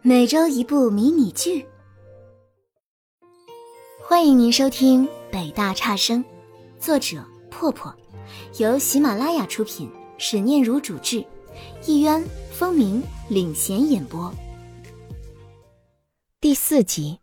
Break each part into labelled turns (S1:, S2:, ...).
S1: 每周一部迷你剧，欢迎您收听北大差生，作者破破，由喜马拉雅出品，史念如主制，一渊、风鸣领衔演播。第4集。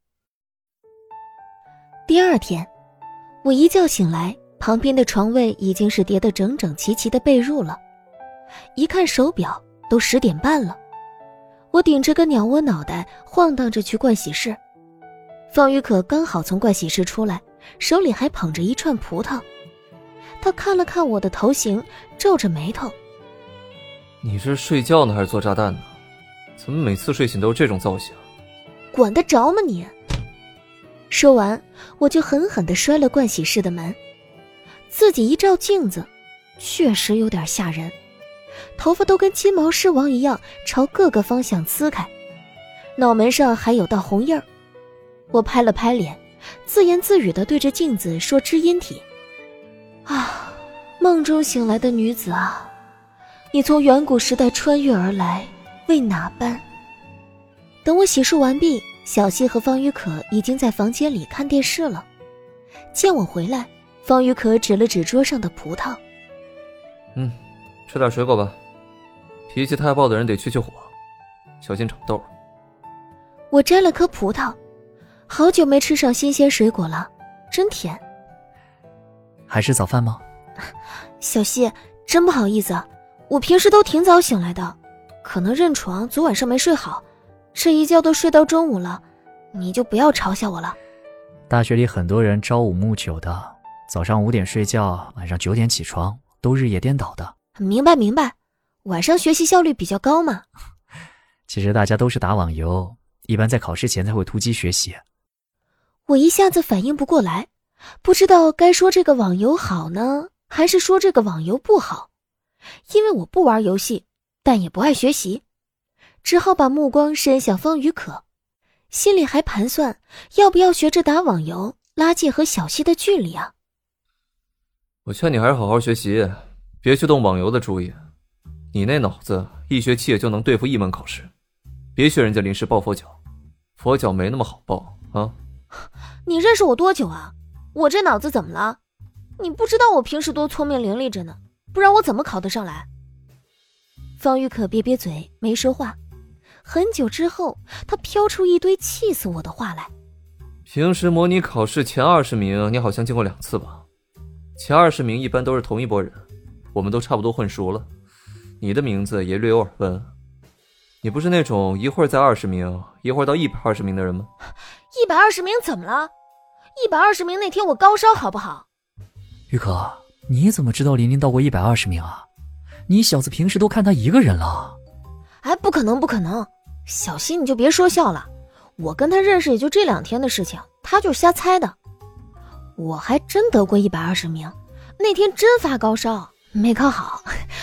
S1: 第二天，我一觉醒来，旁边的床位已经是叠得整整齐齐的被褥了。一看手表，都10点半了。我顶着个鸟窝脑袋晃荡着去盥洗室，方宇可刚好从盥洗室出来，手里还捧着一串葡萄。他看了看我的头型，皱着眉头：
S2: 你是睡觉呢还是做炸弹呢？怎么每次睡醒都是这种造型？
S1: 管得着吗你？说完，我就狠狠地摔了盥洗室的门。自己一照镜子，确实有点吓人，头发都跟金毛狮王一样朝各个方向呲开，脑门上还有道红印儿。我拍了拍脸，自言自语地对着镜子说知音体：啊，梦中醒来的女子啊，你从远古时代穿越而来，为哪般？等我洗漱完毕，小希和方宇可已经在房间里看电视了。见我回来，方宇可指了指桌上的葡萄：
S2: 吃点水果吧，脾气太暴的人得去火，小心长痘。
S1: 我摘了颗葡萄，好久没吃上新鲜水果了，真甜。
S3: 还是早饭吗？
S1: 小希，真不好意思，我平时都挺早醒来的，可能认床昨晚上没睡好，这一觉都睡到中午了，你就不要嘲笑我了。
S3: 大学里很多人朝5暮9的，早上5点睡觉，晚上9点起床，都日夜颠倒的。
S1: 明白，晚上学习效率比较高嘛。
S3: 其实大家都是打网游，一般在考试前才会突击学习。
S1: 我一下子反应不过来，不知道该说这个网游好呢，还是说这个网游不好。因为我不玩游戏，但也不爱学习，只好把目光伸向方宇可，心里还盘算要不要学着打网游，拉近和小希的距离啊。
S2: 我劝你还是好好学习，别去动网游的主意。你那脑子1学期也就能对付1门考试，别学人家临时抱佛脚，佛脚没那么好抱啊。
S1: 你认识我多久啊？我这脑子怎么了？你不知道我平时多聪明伶俐着呢，不然我怎么考得上来？方宇可瘪嘴没说话，很久之后他飘出一堆气死我的话来。
S2: 平时模拟考试前20名你好像进过2次吧？前20名一般都是同一拨人，我们都差不多混熟了，你的名字也略有耳闻。你不是那种一会儿在20名一会儿到120名的人吗
S1: ？120名怎么了？120名那天我高烧好不好？
S3: 宇可，你怎么知道琳琳到过120名啊？你小子平时都看她一个人了。
S1: 哎，不可能，小希你就别说笑了，我跟他认识也就这2天的事情，他就是瞎猜的。我还真得过120名，那天真发高烧，没考好。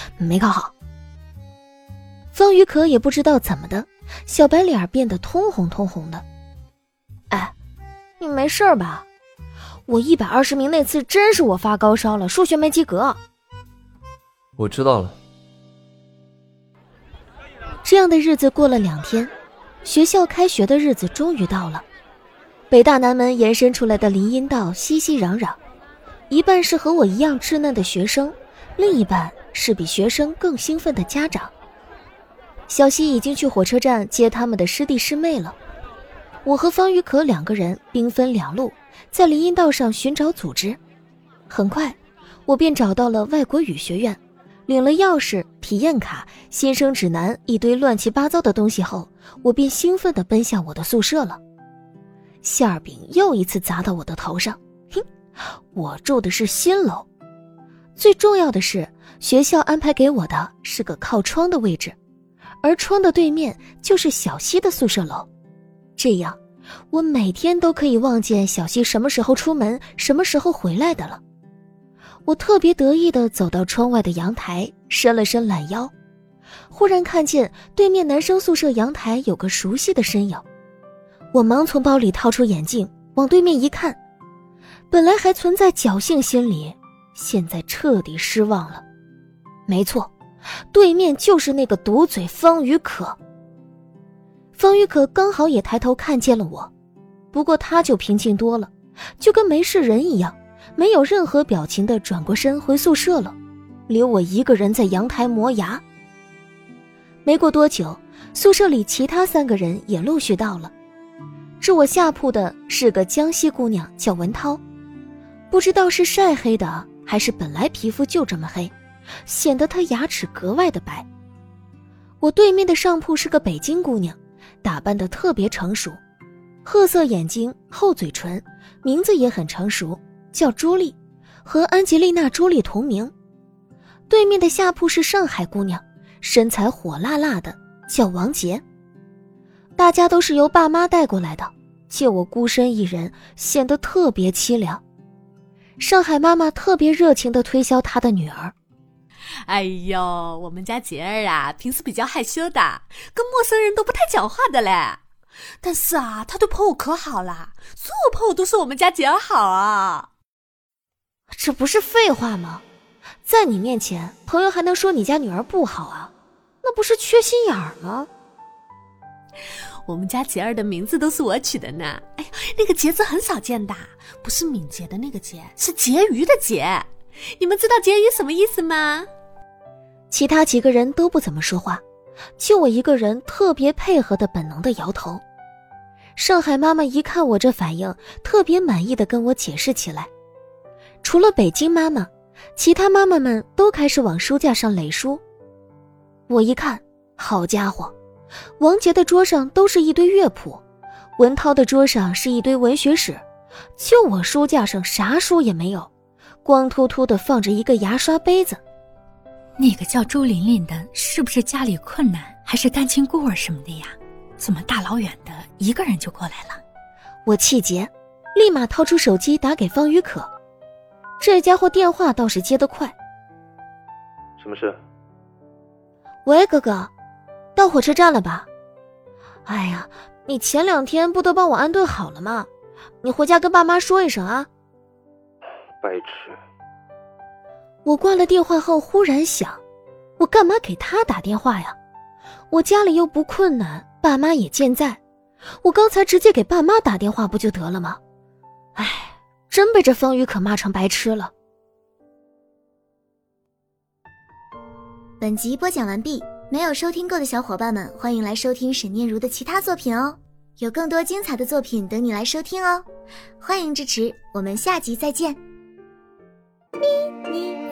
S1: 方宇可也不知道怎么的，小白脸变得通红的。哎，你没事吧？我120名那次真是我发高烧了，数学没及格。
S2: 我知道了。
S1: 这样的日子过了2天，学校开学的日子终于到了。北大南门延伸出来的林荫道熙熙攘攘，一半是和我一样稚嫩的学生，另一半是比学生更兴奋的家长。小希已经去火车站接他们的师弟师妹了，我和方宇可2个人兵分2路，在林荫道上寻找组织。很快我便找到了外国语学院，领了钥匙、体验卡、新生指南一堆乱七八糟的东西后，我便兴奋地奔向我的宿舍了。馅儿饼又一次砸到我的头上，我住的是新楼，最重要的是学校安排给我的是个靠窗的位置，而窗的对面就是小希的宿舍楼，这样我每天都可以望见小希什么时候出门，什么时候回来的了。我特别得意地走到窗外的阳台，伸了伸懒腰，忽然看见对面男生宿舍阳台有个熟悉的身影。我忙从包里掏出眼镜，往对面一看，本来还存在侥幸心理，现在彻底失望了。没错，对面就是那个毒嘴方宇可。 方玉可刚好也抬头看见了我，不过他就平静多了，就跟没事人一样，没有任何表情地转过身回宿舍了，留我一个人在阳台磨牙。没过多久，宿舍里其他3个人也陆续到了。置我下铺的是个江西姑娘，叫文涛，不知道是晒黑的还是本来皮肤就这么黑，显得她牙齿格外的白。我对面的上铺是个北京姑娘，打扮得特别成熟，褐色眼睛，厚嘴唇，名字也很成熟，叫朱莉，和安吉丽娜·朱莉同名。对面的下铺是上海姑娘，身材火辣辣的，叫王杰。大家都是由爸妈带过来的，就我孤身一人，显得特别凄凉。上海妈妈特别热情地推销她的女儿。
S4: 哎呦，我们家杰儿啊，平时比较害羞的，跟陌生人都不太讲话的嘞。但是啊，他对朋友可好啦，所有朋友都说我们家杰儿好啊。
S1: 这不是废话吗？在你面前，朋友还能说你家女儿不好啊？那不是缺心眼儿吗？
S4: 我们家杰儿的名字都是我取的呢。哎呦，那个杰字很少见的，不是敏捷的那个杰，是婕妤的婕。你们知道婕妤什么意思吗？
S1: 其他几个人都不怎么说话，就我一个人特别配合的本能的摇头。上海妈妈一看我这反应，特别满意的跟我解释起来。除了北京妈妈，其他妈妈们都开始往书架上垒书。我一看，好家伙，王杰的桌上都是一堆乐谱，文涛的桌上是一堆文学史，就我书架上啥书也没有，光秃秃的放着一个牙刷杯子。
S5: 那个叫周琳琳的是不是家里困难，还是单亲孤儿什么的呀？怎么大老远的一个人就过来了？
S1: 我气结，立马掏出手机打给方雨可。这家伙电话倒是接得快。
S2: 什么事？
S1: 喂，哥哥，到火车站了吧？哎呀，你前2天不都帮我安顿好了吗？你回家跟爸妈说一声啊。
S2: 白痴。
S1: 我挂了电话后忽然想，我干嘛给他打电话呀？我家里又不困难，爸妈也健在，我刚才直接给爸妈打电话不就得了吗？哎，真被这方雨可骂成白痴了。
S6: 本集播讲完毕，没有收听够的小伙伴们，欢迎来收听沈念如的其他作品哦，有更多精彩的作品等你来收听哦，欢迎支持，我们下集再见。咪咪